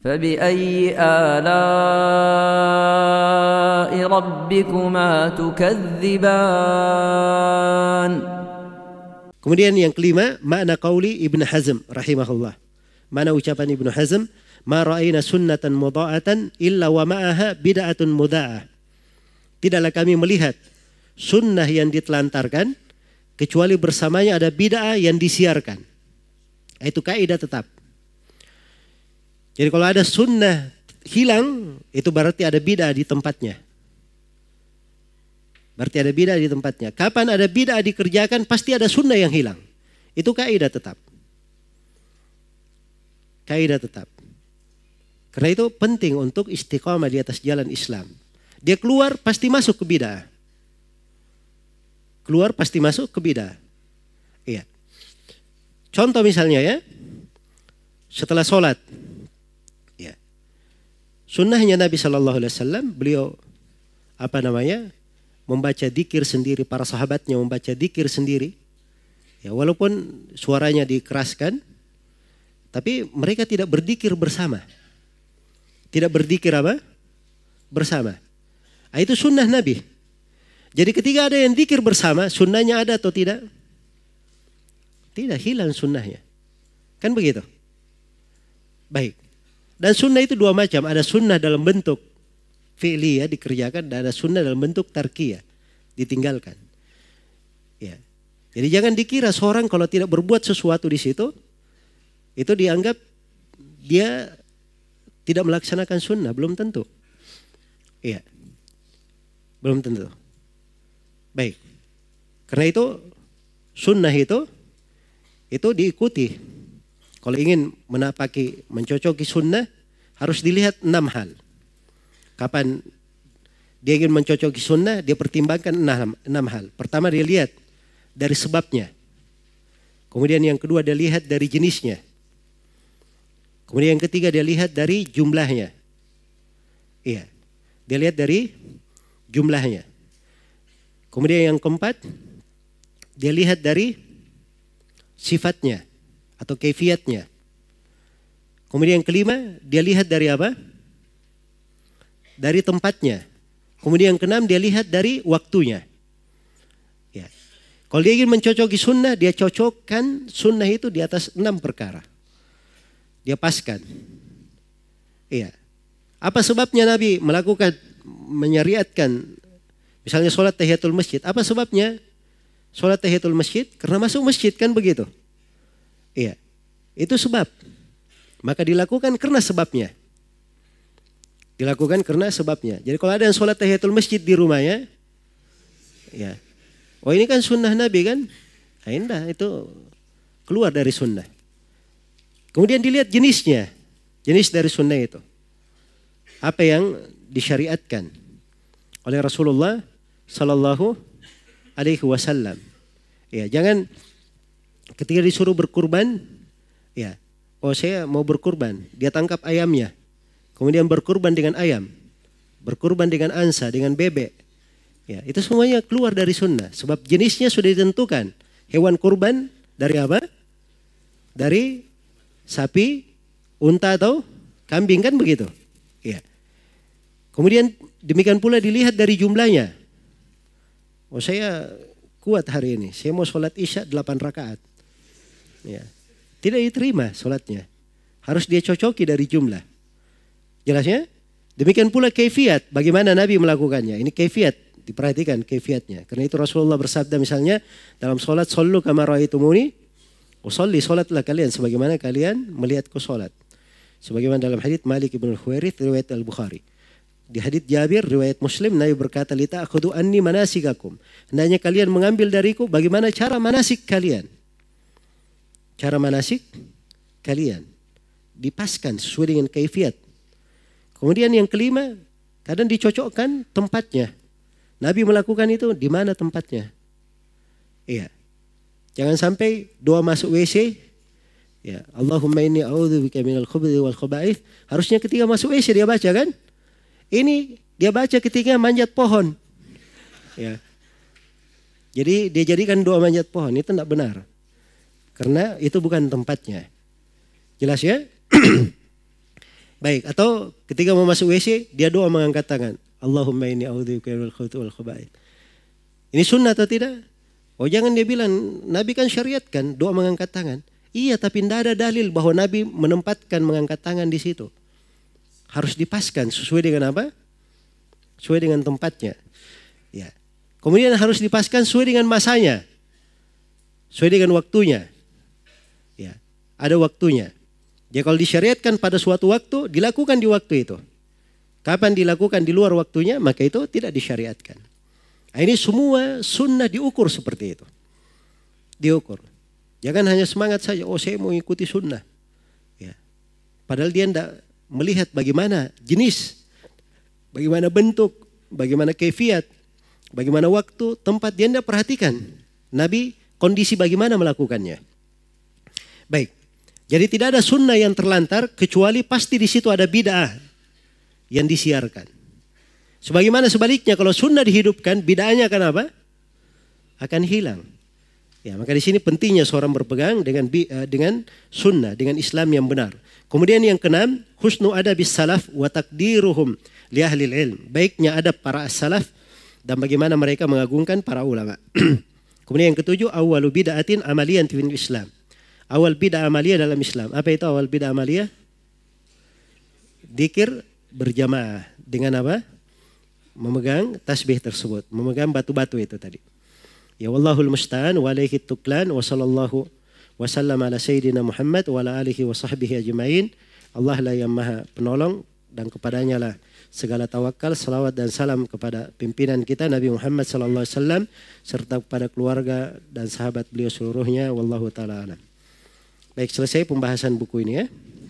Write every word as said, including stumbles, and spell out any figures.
فبأي آلاء ربكما تكذبان. Kemudian yang kelima, makna qauli Ibn Hazm rahimahullah. Mana ucapan Ibn Hazm, ma ra'ayna sunnatan mudha'atan illa wa ma'aha bid'atun mudha'ah. Tidaklah kami melihat sunnah yang ditelantarkan kecuali bersamanya ada bid'ah yang disiarkan. Itu kaidah tetap. Jadi kalau ada sunnah hilang, itu berarti ada bid'ah di tempatnya. Berarti ada bid'ah di tempatnya. Kapan ada bid'ah dikerjakan, pasti ada sunnah yang hilang. Itu kaidah tetap. Kaidah tetap. Karena itu penting untuk istiqamah di atas jalan Islam. Dia keluar pasti masuk ke bid'ah. Keluar pasti masuk ke bid'ah. Iya. Contoh misalnya ya, setelah sholat. Sunnahnya Nabi Shallallahu Alaihi Wasallam, beliau apa namanya membaca dzikir sendiri, para sahabatnya membaca dzikir sendiri. Ya, walaupun suaranya dikeraskan, tapi mereka tidak berzikir bersama. Tidak berzikir apa? Bersama. Nah, itu sunnah Nabi. Jadi ketika ada yang dzikir bersama, sunnahnya ada atau tidak? Tidak, hilang sunnahnya. Kan begitu? Baik. Dan sunnah itu dua macam. Ada sunnah dalam bentuk fi'li ya, dikerjakan. Dan ada sunnah dalam bentuk tarkiyah, ditinggalkan. Ya. Jadi jangan dikira seorang kalau tidak berbuat sesuatu di situ, itu dianggap dia tidak melaksanakan sunnah. Belum tentu. Iya. Belum tentu. Baik. Karena itu sunnah itu, itu diikuti. Kalau ingin menapaki, mencocoki sunnah, harus dilihat enam hal. Kapan dia ingin mencocoki sunnah, dia pertimbangkan enam, enam hal. Pertama dia lihat dari sebabnya. Kemudian yang kedua dia lihat dari jenisnya. Kemudian yang ketiga dia lihat dari jumlahnya. Iya, dia lihat dari jumlahnya. Kemudian yang keempat, dia lihat dari sifatnya atau kaifiatnya. Kemudian yang kelima, dia lihat dari apa? Dari tempatnya. Kemudian yang keenam, dia lihat dari waktunya. Ya. Kalau dia ingin mencocoki sunnah, dia cocokkan sunnah itu di atas enam perkara. Dia paskan. Iya. Apa sebabnya Nabi melakukan, menyariatkan, misalnya sholat tahiyatul masjid. Apa sebabnya sholat tahiyatul masjid? Karena masuk masjid, kan begitu. Iya, itu sebab. Maka dilakukan karena sebabnya. Dilakukan karena sebabnya. Jadi kalau ada yang sholat tahiyatul masjid di rumahnya, ya, oh ini kan sunnah Nabi kan? Nah, indah, itu keluar dari sunnah. Kemudian dilihat jenisnya, jenis dari sunnah itu. Apa yang disyariatkan oleh Rasulullah Sallallahu Alaihi Wasallam. Ya, jangan ketika disuruh berkurban, ya, oh saya mau berkurban, dia tangkap ayamnya, kemudian berkurban dengan ayam, berkurban dengan ansa, dengan bebek, ya, itu semuanya keluar dari sunnah, sebab jenisnya sudah ditentukan. Hewan kurban dari apa? Dari sapi, unta atau kambing, kan begitu? Ya. Kemudian demikian pula dilihat dari jumlahnya. Oh saya kuat hari ini, saya mau sholat isya delapan rakaat. Ya. Tidak diterima sholatnya. Harus dia cocoki dari jumlah. Jelasnya? Demikian pula kaifiat. Bagaimana Nabi melakukannya. Ini kaifiat. Diperhatikan kaifiatnya. Karena itu Rasulullah bersabda misalnya dalam sholat, sallu kama ra'aitumuni usolli, sholatlah kalian sebagaimana kalian melihatku sholat. Sebagaimana dalam hadits Malik ibn al-Huwairits riwayat Al-Bukhari. Di hadits Jabir riwayat Muslim, Nabi berkata, "Lita akhudhu anni manasikakum." Hendaknya kalian mengambil dariku bagaimana cara manasik kalian. Cara manasik kalian dipaskan sesuai dengan kaifiat. Kemudian yang kelima, kadang dicocokkan tempatnya. Nabi melakukan itu di mana tempatnya? Iya. Jangan sampai doa masuk W C, ya, Allahumma inni a'udzubika minal khubuthi wal khaba'ith. Harusnya ketika masuk W C dia baca, kan? Ini dia baca ketika manjat pohon. Ya. Jadi dia jadikan doa manjat pohon, itu tidak benar. Karena itu bukan tempatnya. Jelas ya? Baik, atau ketika mau masuk W C, dia doa mengangkat tangan. Allahumma inni a'udzubika minal khubuthi wal khaba'ith. Ini sunnah atau tidak? Oh jangan dia bilang, Nabi kan syariatkan doa mengangkat tangan. Iya, tapi tidak ada dalil bahwa Nabi menempatkan mengangkat tangan di situ. Harus dipaskan sesuai dengan apa? Sesuai dengan tempatnya. Ya. Kemudian harus dipaskan sesuai dengan masanya. Sesuai dengan waktunya. Ya. Ada waktunya. Ya kalau disyariatkan pada suatu waktu, dilakukan di waktu itu. Kapan dilakukan di luar waktunya, maka itu tidak disyariatkan. Nah, ini semua sunnah diukur seperti itu. Diukur. Jangan hanya semangat saja, oh saya mau ikuti sunnah. Ya. Padahal dia tidak melihat bagaimana jenis, bagaimana bentuk, bagaimana kefiat, bagaimana waktu, tempat, dia tidak perhatikan. Nabi kondisi bagaimana melakukannya. Baik. Jadi tidak ada sunnah yang terlantar kecuali pasti di situ ada bid'ah yang disiarkan. Sebagaimana sebaliknya kalau sunnah dihidupkan, bid'ahnya akan apa? Akan hilang. Ya, maka di sini pentingnya seorang berpegang dengan dengan sunnah, dengan Islam yang benar. Kemudian yang keenam, husnu adabis salaf wa takdiruhum li ahlil ilm. Baiknya adab para salaf dan bagaimana mereka mengagungkan para ulama. Kemudian yang ketujuh, awwalu bid'atin amaliyan fil Islam. Awal bid'ah amaliyah dalam Islam. Apa itu awal bid'ah amaliyah? Dzikir berjamaah dengan apa? Memegang tasbih tersebut, memegang batu-batu itu tadi. Ya wallahul musta'an wa alaihi tuklan wa sallallahu wa sallam ala sayyidina Muhammad wa ala alihi wa sahbihi ajma'in. Allah lah yang maha penolong dan kepadanya lah segala tawakal, salawat dan salam kepada pimpinan kita Nabi Muhammad sallallahu alaihi wasallam serta kepada keluarga dan sahabat beliau seluruhnya. Wallahu ta'ala alam. Baik, selesai pembahasan buku ini ya.